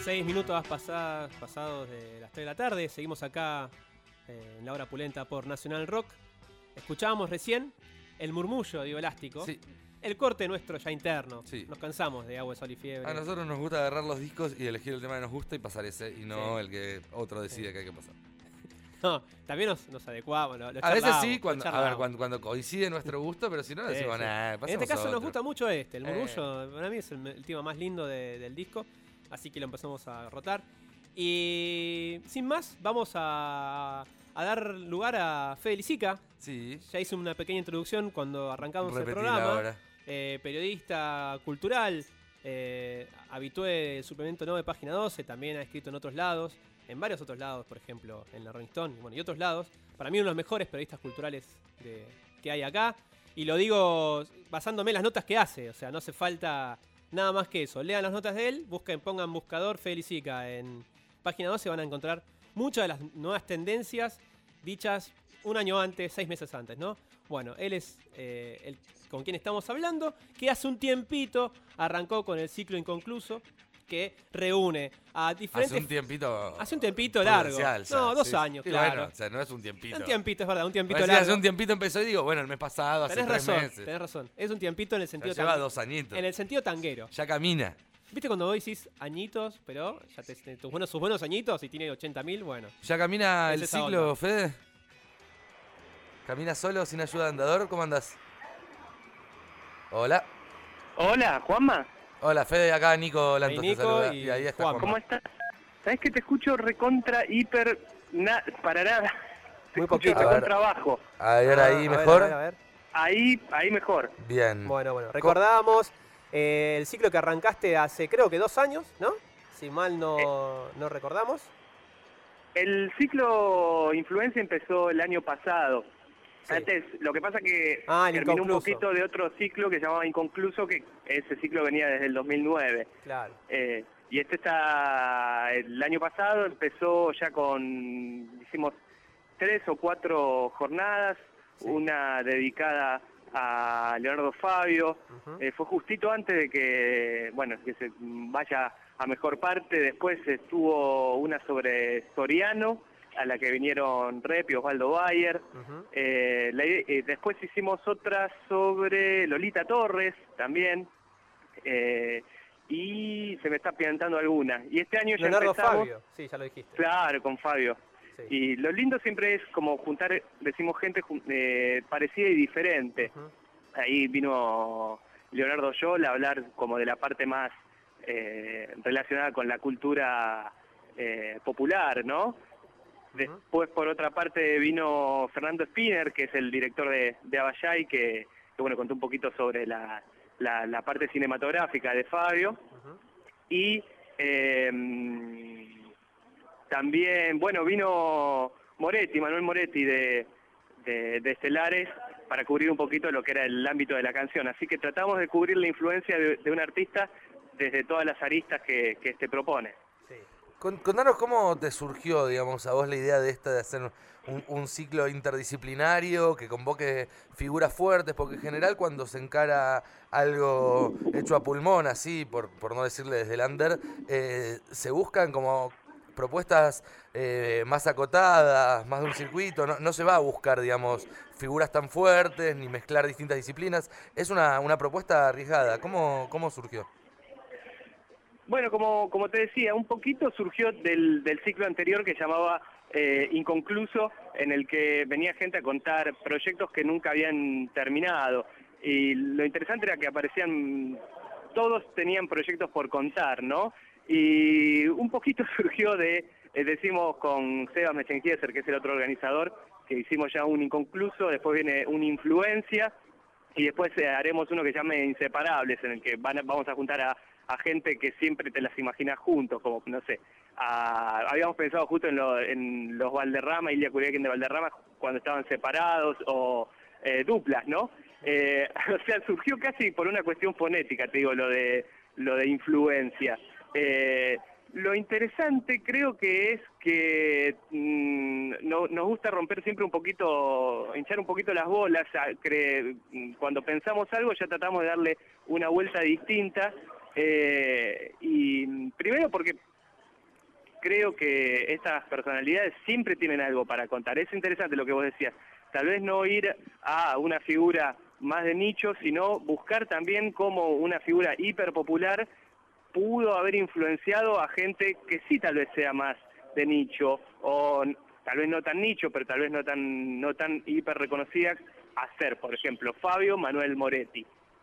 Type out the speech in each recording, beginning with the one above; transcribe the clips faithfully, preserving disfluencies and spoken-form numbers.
Seis minutos pasados, pasados de las tres de la tarde. Seguimos acá eh, en la hora pulenta por Nacional Rock. Escuchábamos recién el murmullo de Elástico. Sí. El corte nuestro ya interno. Sí. Nos cansamos de Agua, Sol y Fiebre. A nosotros nos gusta agarrar los discos y elegir el tema que nos gusta y pasar ese, y no Sí. el que otro decide Sí. que hay que pasar. No, también nos, nos adecuamos. Lo, lo A veces charlamos, sí, lo cuando, a ver, charlamos. cuando, cuando coincide nuestro gusto, pero si no, Sí, decimos, sí. nah, En pasemos este caso a nos otro. gusta mucho este. El Eh. murmullo, para mí es el, el tema más lindo de- del disco. Así que lo empezamos a rotar. Y sin más, vamos a, a dar lugar a Fede Lisica. Sí, Ya hice una pequeña introducción cuando arrancamos el repetí programa. la hora. Eh, periodista cultural, eh, habitué del suplemento nueve de Página doce, también ha escrito en otros lados, en varios otros lados, por ejemplo, en la Rolling Stone, y, bueno, y otros lados. Para mí uno de los mejores periodistas culturales de- que hay acá. Y lo digo basándome en las notas que hace, o sea, no hace falta nada más que eso. Lean las notas de él, busquen, pongan buscador Fede Lisica en Página doce, van a encontrar muchas de las nuevas tendencias dichas un año antes, seis meses antes, ¿no? Bueno, él es eh, el con quien estamos hablando, que hace un tiempito arrancó con el ciclo inconcluso, que reúne a diferentes... Hace un tiempito. Hace un tiempito largo. prudencial, ya, No, dos sí. años, Sí, claro. Bueno, o sea, no es un tiempito. Un tiempito, es verdad, un tiempito Parecía, largo. hace un tiempito empezó y digo, bueno, el mes pasado, hace Tenés tres razón, meses. tenés razón. Es un tiempito en el Ya sentido lleva tan- dos añitos. en el sentido tanguero. Ya camina. ¿Viste cuando vos decís añitos, pero ya te, te- tus, buenos, sus buenos añitos y tiene ochenta mil? Bueno. ¿Ya camina Es el esa ciclo, onda. Fede? ¿Camina solo, sin ayuda de andador? ¿Cómo andás? Hola. Hola, Juanma. Hola, Fede, acá Nico Lantos Ahí te Nico saluda. y Y ahí está Juan. Juanma. ¿Cómo estás? ¿Sabés que te escucho recontra, hiper, na, para nada? Te Muy escucho poquito. A ver. recontra bajo. A ver, Ah, ahí a ver, mejor. a ver, a ver. Ahí, ahí mejor. Bien. Bueno, bueno. Recordábamos eh, el ciclo que arrancaste hace creo que dos años, ¿no? Si mal no, no recordamos. El ciclo Influencia empezó el año pasado. Sí. Antes, lo que pasa que Ah, el terminó un inconcluso. poquito de otro ciclo que se llamaba Inconcluso, que ese ciclo venía desde el dos mil nueve. Claro. Eh, y este está, el año pasado empezó ya con, hicimos tres o cuatro jornadas, Sí. una dedicada a Leonardo Fabio, Ujú. eh, fue justito antes de que, bueno, que se vaya a mejor parte. Después estuvo una sobre Soriano, a la que vinieron Rep y Osvaldo Bayer. Ujú. Eh, la ide- eh, después hicimos otra sobre Lolita Torres también, eh, y se me está piantando alguna. Y este año ya Leonardo empezamos, Fabio. Sí, ya lo dijiste. claro, con Fabio. Sí. Y lo lindo siempre es como juntar, decimos, gente jun- eh, parecida y diferente. Ujú. Ahí vino Leonardo Yola a hablar como de la parte más eh, relacionada con la cultura eh, popular, ¿no? Después, por otra parte, vino Fernando Spinner, que es el director de, de Abayay, que, que bueno, contó un poquito sobre la, la, la parte cinematográfica de Fabio. Ujú. Y eh, también, bueno, vino Moretti, Manuel Moretti de, de, de Estelares, para cubrir un poquito lo que era el ámbito de la canción. Así que tratamos de cubrir la influencia de, de un artista desde todas las aristas que, que este propone. Sí. Con- Contanos cómo te surgió, digamos, a vos la idea de esta de hacer un, un ciclo interdisciplinario que convoque figuras fuertes, porque en general cuando se encara algo hecho a pulmón, así, por, por no decirle desde el under, eh, se buscan como propuestas eh, más acotadas, más de un circuito, no, no se va a buscar, digamos, figuras tan fuertes ni mezclar distintas disciplinas, es una, una propuesta arriesgada. ¿Cómo, cómo surgió? Bueno, como, como te decía, un poquito surgió del, del ciclo anterior que llamaba eh, Inconcluso, en el que venía gente a contar proyectos que nunca habían terminado. Y lo interesante era que aparecían, todos tenían proyectos por contar, ¿no? Y un poquito surgió de, eh, decimos con Sebas Mechenkieser, que es el otro organizador, que hicimos ya un Inconcluso, después viene un Influencia, y después eh, haremos uno que se llame Inseparables, en el que van a- vamos a juntar a a gente que siempre te las imaginas juntos, como, no sé, a- habíamos pensado justo en, lo- en los Valderrama, Ilia Curiaquín de Valderrama, cuando estaban separados, o eh, duplas, ¿no? Eh, o sea, surgió casi por una cuestión fonética, te digo, lo de, lo de influencia. Eh, lo interesante creo que es que mmm, no, nos gusta romper siempre un poquito, hinchar un poquito las bolas, a- cre- cuando pensamos algo ya tratamos de darle una vuelta distinta. Eh, y primero porque creo que estas personalidades siempre tienen algo para contar. Es interesante lo que vos decías. Tal vez no ir a una figura más de nicho, sino buscar también cómo una figura hiperpopular pudo haber influenciado a gente que sí tal vez sea más de nicho, o tal vez no tan nicho, pero tal vez no tan, no tan hiper reconocida, a ser, por ejemplo, Fabio Manuel Moretti.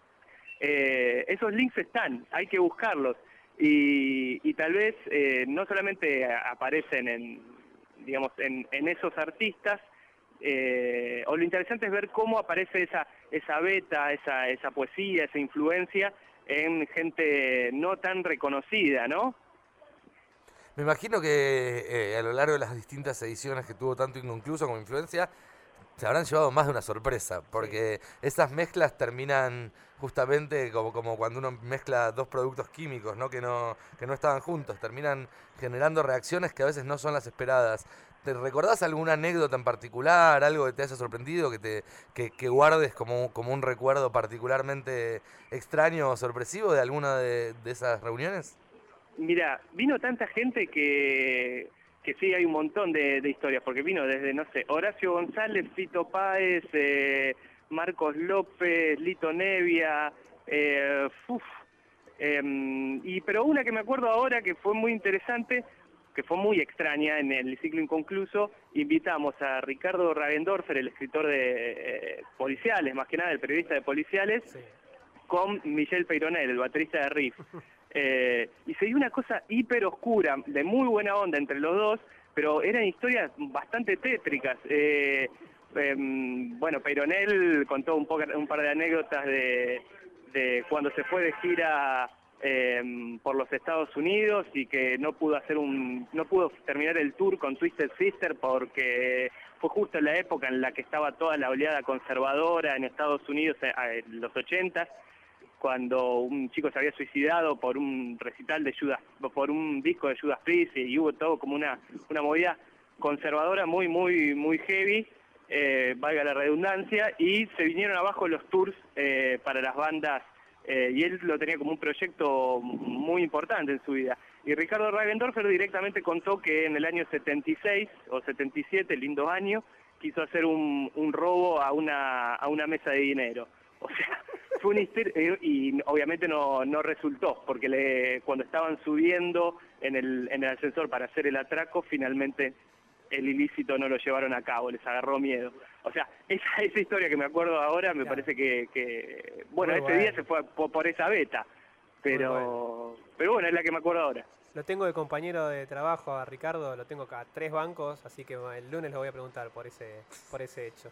Eh, esos links están, hay que buscarlos, y, y tal vez eh, no solamente aparecen en, digamos, en, en esos artistas, eh, o lo interesante es ver cómo aparece esa, esa beta, esa, esa poesía, esa influencia en gente no tan reconocida, ¿no? Me imagino que eh, a lo largo de las distintas ediciones que tuvo tanto Inconcluso como Influencia, se habrán llevado más de una sorpresa, porque sí, esas mezclas terminan justamente como, como cuando uno mezcla dos productos químicos, ¿no? Que no, que no estaban juntos, terminan generando reacciones que a veces no son las esperadas. ¿Te recordás alguna anécdota en particular, algo que te haya sorprendido, que te que, que guardes como, como un recuerdo particularmente extraño o sorpresivo de alguna de, de esas reuniones? Mira, vino tanta gente que, que sí, hay un montón de, de historias, porque vino desde, no sé, Horacio González, Fito Páez, eh, Marcos López, Lito Nevia, eh, uf, eh, y pero una que me acuerdo ahora que fue muy interesante, que fue muy extraña en el ciclo Inconcluso, invitamos a Ricardo Ravendorfer, el escritor de eh, policiales, más que nada el periodista de policiales, sí, con Michel Peyronel, el baterista de Riff. Eh, y se dio una cosa hiper oscura, de muy buena onda entre los dos, pero eran historias bastante tétricas. Eh, eh, bueno, Peyronel contó un, poco, un par de anécdotas de, de cuando se fue de gira eh, por los Estados Unidos y que no pudo hacer un, no pudo terminar el tour con Twisted Sister porque fue justo en la época en la que estaba toda la oleada conservadora en Estados Unidos, en los ochentas, cuando un chico se había suicidado por un recital de Judas, por un disco de Judas Priest, y hubo todo como una, una movida conservadora muy, muy, muy heavy, eh, valga la redundancia, y se vinieron abajo los tours eh, para las bandas, eh, y él lo tenía como un proyecto muy importante en su vida. Y Ricardo Ravendorfer directamente contó que en el año setenta y seis o setenta y siete, lindo año, quiso hacer un, un robo a una, a una mesa de dinero. O sea, fue una histeria, y obviamente no, no resultó, porque le, cuando estaban subiendo en el, en el ascensor para hacer el atraco, finalmente el ilícito no lo llevaron a cabo, les agarró miedo. O sea, esa, esa historia que me acuerdo ahora, me claro. parece que, que bueno, Muy ese bueno. día se fue por, por esa beta, pero bueno. pero bueno, es la que me acuerdo ahora. Lo tengo de compañero de trabajo a Ricardo, lo tengo acá, tres bancos, así que el lunes lo voy a preguntar por ese, por ese hecho.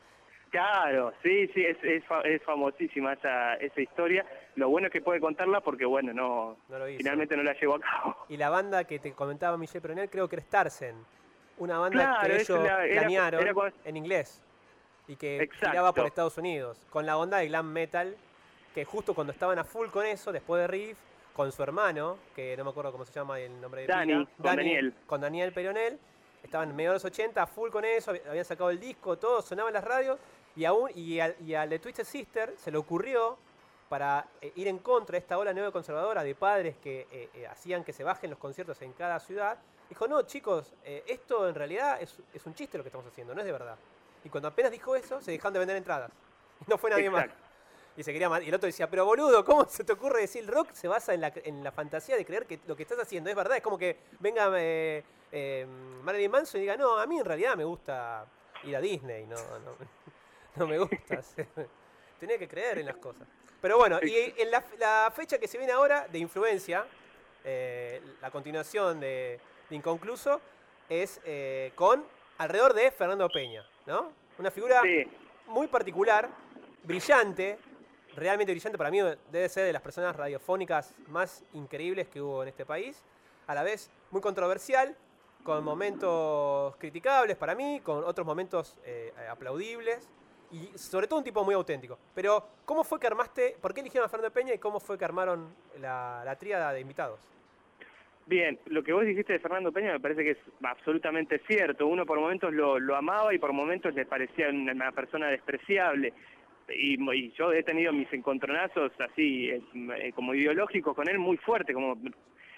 Claro, sí, sí, es, es, es famosísima esa, esa historia. Lo bueno es que puede contarla porque, bueno, no, no lo hizo. Finalmente no la llevó a cabo. Y la banda que te comentaba Michel Peyronel, creo que era Starsen, una banda claro, que ellos la, era, planearon era, era, en inglés y que Exacto. giraba por Estados Unidos, con la onda de glam metal, que justo cuando estaban a full con eso, después de Riff, con su hermano, que no me acuerdo cómo se llama el nombre de Dani, pila, con Dani, Daniel. Con Daniel Peyronel, estaban medio de los ochenta, a full con eso, habían sacado el disco, todo, sonaba en las radios. Y, aún, y, al, y al de Twisted Sister se le ocurrió, para eh, ir en contra de esta ola neoconservadora de padres que eh, eh, hacían que se bajen los conciertos en cada ciudad, dijo, no, chicos, eh, esto en realidad es, es un chiste lo que estamos haciendo, no es de verdad. Y cuando apenas dijo eso, se dejaron de vender entradas. Y no fue nadie Exacto. más. Y se quería mal. Y el otro decía, pero boludo, ¿cómo se te ocurre decir? El rock se basa en la, en la fantasía de creer que lo que estás haciendo es verdad. Es como que venga eh, eh, Marilyn Manson y diga, no, a mí en realidad me gusta ir a Disney, no... no. No me gusta. Tenía que creer en las cosas. Pero bueno, y en la, la fecha que se viene ahora de Influencia, eh, la continuación de, de Inconcluso, es eh, con alrededor de Fernando Peña, ¿no? Una figura sí. muy particular, brillante, realmente brillante. Para mí debe ser de las personas radiofónicas más increíbles que hubo en este país. A la vez muy controversial, con momentos criticables para mí, con otros momentos eh, aplaudibles. Y sobre todo un tipo muy auténtico. Pero, ¿cómo fue que armaste, por qué eligieron a Fernando Peña y cómo fue que armaron la, la tríada de invitados? Bien, lo que vos dijiste de Fernando Peña me parece que es absolutamente cierto. Uno por momentos lo, lo amaba y por momentos le parecía una persona despreciable. Y, y yo he tenido mis encontronazos así, eh, como ideológicos con él muy fuerte, como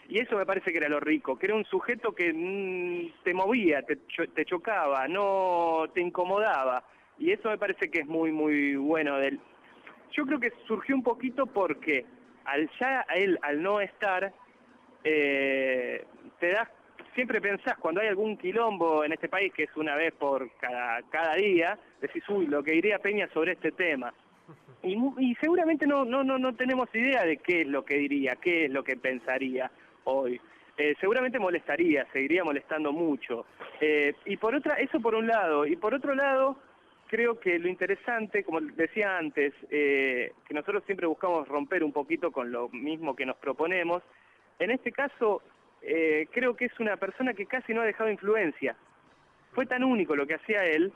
Y eso me parece que era lo rico, que era un sujeto que mmm, te movía, te, cho te chocaba, no te incomodaba. Y eso me parece que es muy, muy bueno del... Yo creo que surgió un poquito porque al ya él, al no estar, eh, te das, siempre pensás, cuando hay algún quilombo en este país, que es una vez por cada, cada día, decís, uy, lo que diría Peña sobre este tema. Y, y seguramente no, no, no, no tenemos idea de qué es lo que diría, qué es lo que pensaría hoy. Eh, seguramente molestaría, seguiría molestando mucho. Eh, y por otra, eso por un lado. Y por otro lado, creo que lo interesante, como decía antes, eh, que nosotros siempre buscamos romper un poquito con lo mismo que nos proponemos. En este caso, eh, creo que es una persona que casi no ha dejado influencia. Fue tan único lo que hacía él,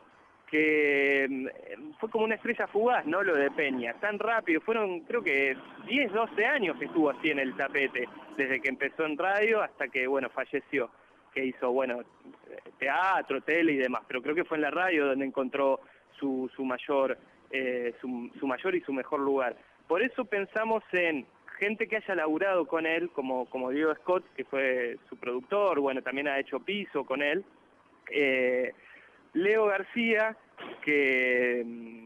que fue como una estrella fugaz, ¿no? Lo de Peña, tan rápido, fueron creo que diez, doce años que estuvo así en el tapete, desde que empezó en radio hasta que, bueno, falleció, que hizo, bueno, teatro, tele y demás, pero creo que fue en la radio donde encontró su, su mayor, eh, su, su mayor y su mejor lugar. Por eso pensamos en gente que haya laburado con él, como, como Diego Scott, que fue su productor, bueno, también ha hecho piso con él, eh, Leo García, que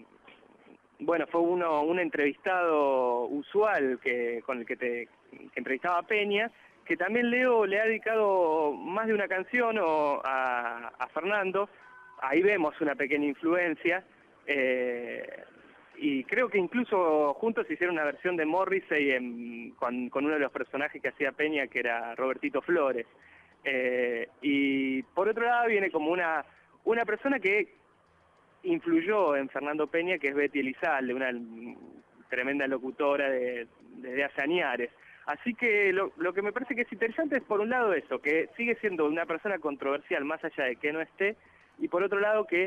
bueno, fue uno un entrevistado usual que con el que te que entrevistaba a Peña, que también Leo le ha dedicado más de una canción o a, a Fernando. Ahí vemos una pequeña influencia, eh, y creo que incluso juntos hicieron una versión de Morrissey en, con, con uno de los personajes que hacía Peña, que era Robertito Flores. Eh, y por otro lado viene como una Una persona que influyó en Fernando Peña, que es Betty Elizalde, una tremenda locutora de, de, de hace añares. Así que lo, lo que me parece que es interesante es, por un lado, eso, que sigue siendo una persona controversial más allá de que no esté, y por otro lado que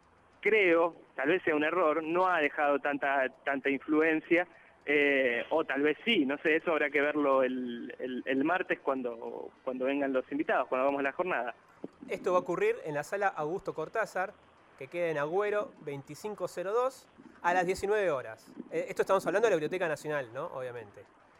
creo, tal vez sea un error, no ha dejado tanta, tanta influencia, eh, o tal vez sí, no sé, eso habrá que verlo el, el, el martes cuando, cuando vengan los invitados, cuando hagamos la jornada. Esto va a ocurrir en la sala Augusto Cortázar, que queda en Agüero veinticinco cero dos, a las diecinueve horas. Eh, esto estamos hablando de la Biblioteca Nacional, ¿no? Obviamente.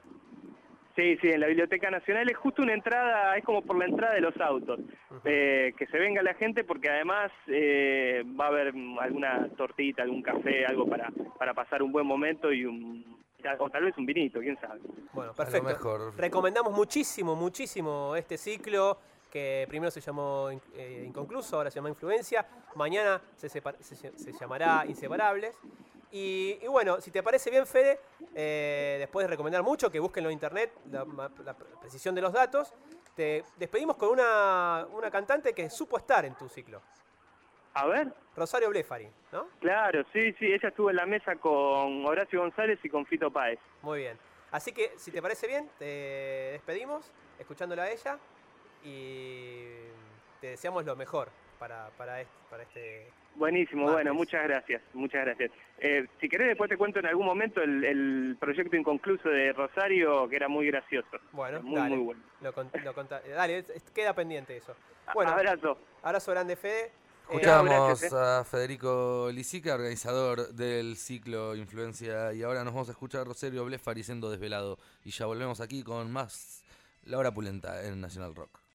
Sí, sí, en la Biblioteca Nacional es justo una entrada, es como por la entrada de los autos. Uh-huh. eh, que se venga la gente porque además eh, va a haber alguna tortita, algún café, algo para, para pasar un buen momento y un... o tal vez un vinito, quién sabe. Bueno, perfecto. Mejor. Recomendamos muchísimo, muchísimo este ciclo, que primero se llamó eh, Inconcluso, ahora se llama Influencia, mañana se, separa, se, se llamará Inseparables. Y, y bueno, si te parece bien, Fede, eh, después de recomendar mucho, que busquen en internet la, la precisión de los datos, te despedimos con una, una cantante que supo estar en tu ciclo. A ver. Rosario Blefari, ¿no? Claro, sí, sí, ella estuvo en la mesa con Horacio González y con Fito Páez. Muy bien. Así que, si te parece bien, te despedimos escuchándola a ella y te deseamos lo mejor para, para, este, para este... Buenísimo, martes. Bueno, muchas gracias, muchas gracias. Eh, si querés después te cuento en algún momento el, el proyecto inconcluso de Rosario, que era muy gracioso. Bueno, muy, dale, muy bueno. Lo, lo conta, dale, queda pendiente eso. Bueno, abrazo. Abrazo grande, Fede. Escuchamos eh, gracias, eh. a Federico Lisica, organizador del ciclo Influencia, y ahora nos vamos a escuchar a Rosario Blefari siendo desvelado. Y ya volvemos aquí con más La Hora Pulenta en Nacional Rock.